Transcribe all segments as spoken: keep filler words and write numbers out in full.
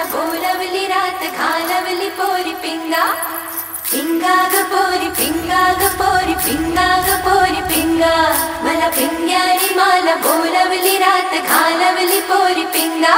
बोलवली रात घालवली पोरी पिंगा पिंगा ग पोरी पिंगा ग पोरी पिंगा ग पोरी पिंगा मला पिंग्यानी मला बोलवली रात घालवली पोरी पिंगा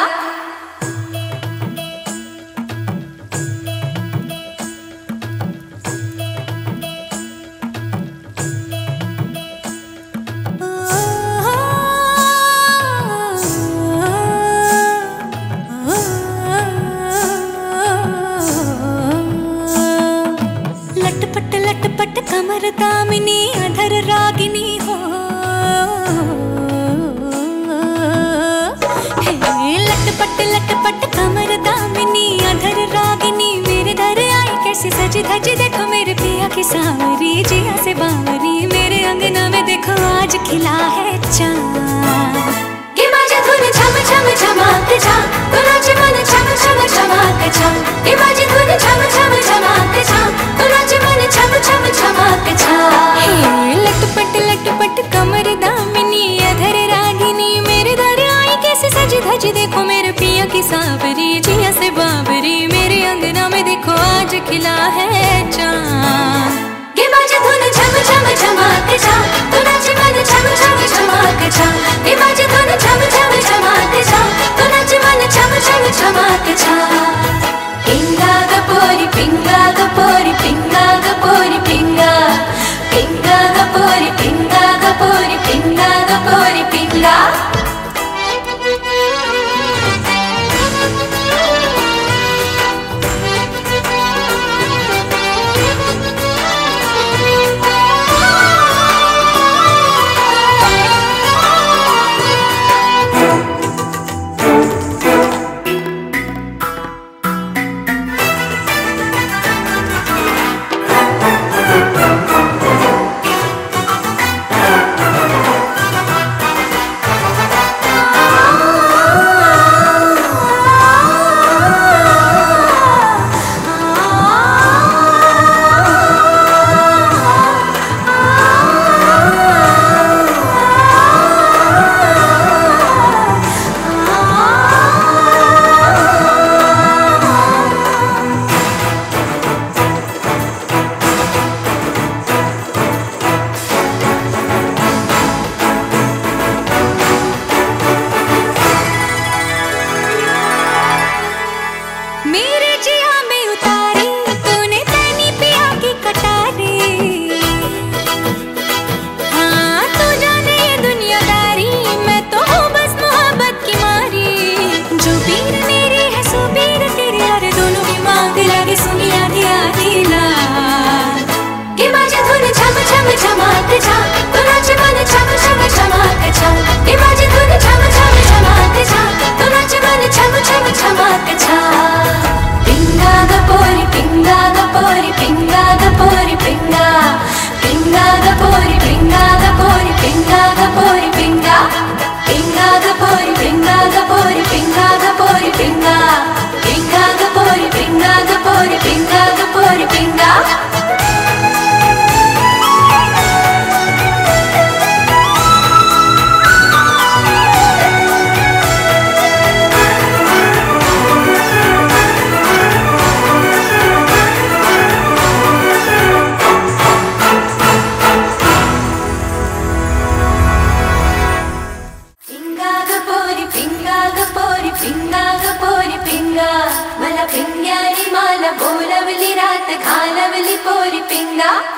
लटपट लटपट कमर दामिनी अधर रागिनी हो लटपट लटपट कमर दामिनी अधर रागिनी मेरे दर आई कैसे सजी धजी देखो मेरे पिया की सावरी जिया से बावरी मेरे अंगना में देखो आज खिला है चाँद के बाजे धुन झम झम झमाक झा तो नाचे मन झम झम झमाक झा के बाजे धुन झम झम झमाक झा तो नाचे मन झम झम झमाक झा लटपट लटपट कमर दामिनी अधर रागिनी मेरे दर आई कैसे सजी धजी देखो मेरे पिया की सावरी जिया से बाबरी मेरे अंगना में देखो आज खिला है चाँद के बाजे धुन झम झम झमाक झा तो नाचे मन झम झम झमाक झा के बाजे धुन झम झम झमाक झा तो नाचे मन झम झम झमाक झा पिंगा ग पोरी पिंगा ग पोरी पिंगा ग पोरी पिंगा पिंगा ग पोरी पिंगा ग पोरी पिंगा ग पोरी पिंगा मेरे जिया में उतारी तूने तैनी पिया की कटारी हाँ तू जाने ये दुनियादारी मैं तो हूँ बस मोहब्बत की मारी जो पीर मेरी है सो पीर तेरी यार दोनों की मांग लगी सुनी आधी आधी ला के बाजे धुन झम झम झमाक झा तो नाचे मन झम झम झमाक झा के बाजे धुन झम झम झमाक झा तो नाचे मन झम झम झमाक झा पिंगा ग पोरी पिंगा ग पोरी पिंगा ग पोरी पिंगा पिंगा ग पोरी पिंगा ग पोरी पिंगा ग पोरी पिंगा पिंगा ग पोरी पिंगा ग पोरी पिंगा ग पोरी पिंगा पिंगा ग पोरी पिंगा ग पोरी पिंगा ग पोरी पिंगा पिंगा ग पोरी पिंगा मला पिंग्यानी मला बोलवली रात घालवली पोरी पिंगा।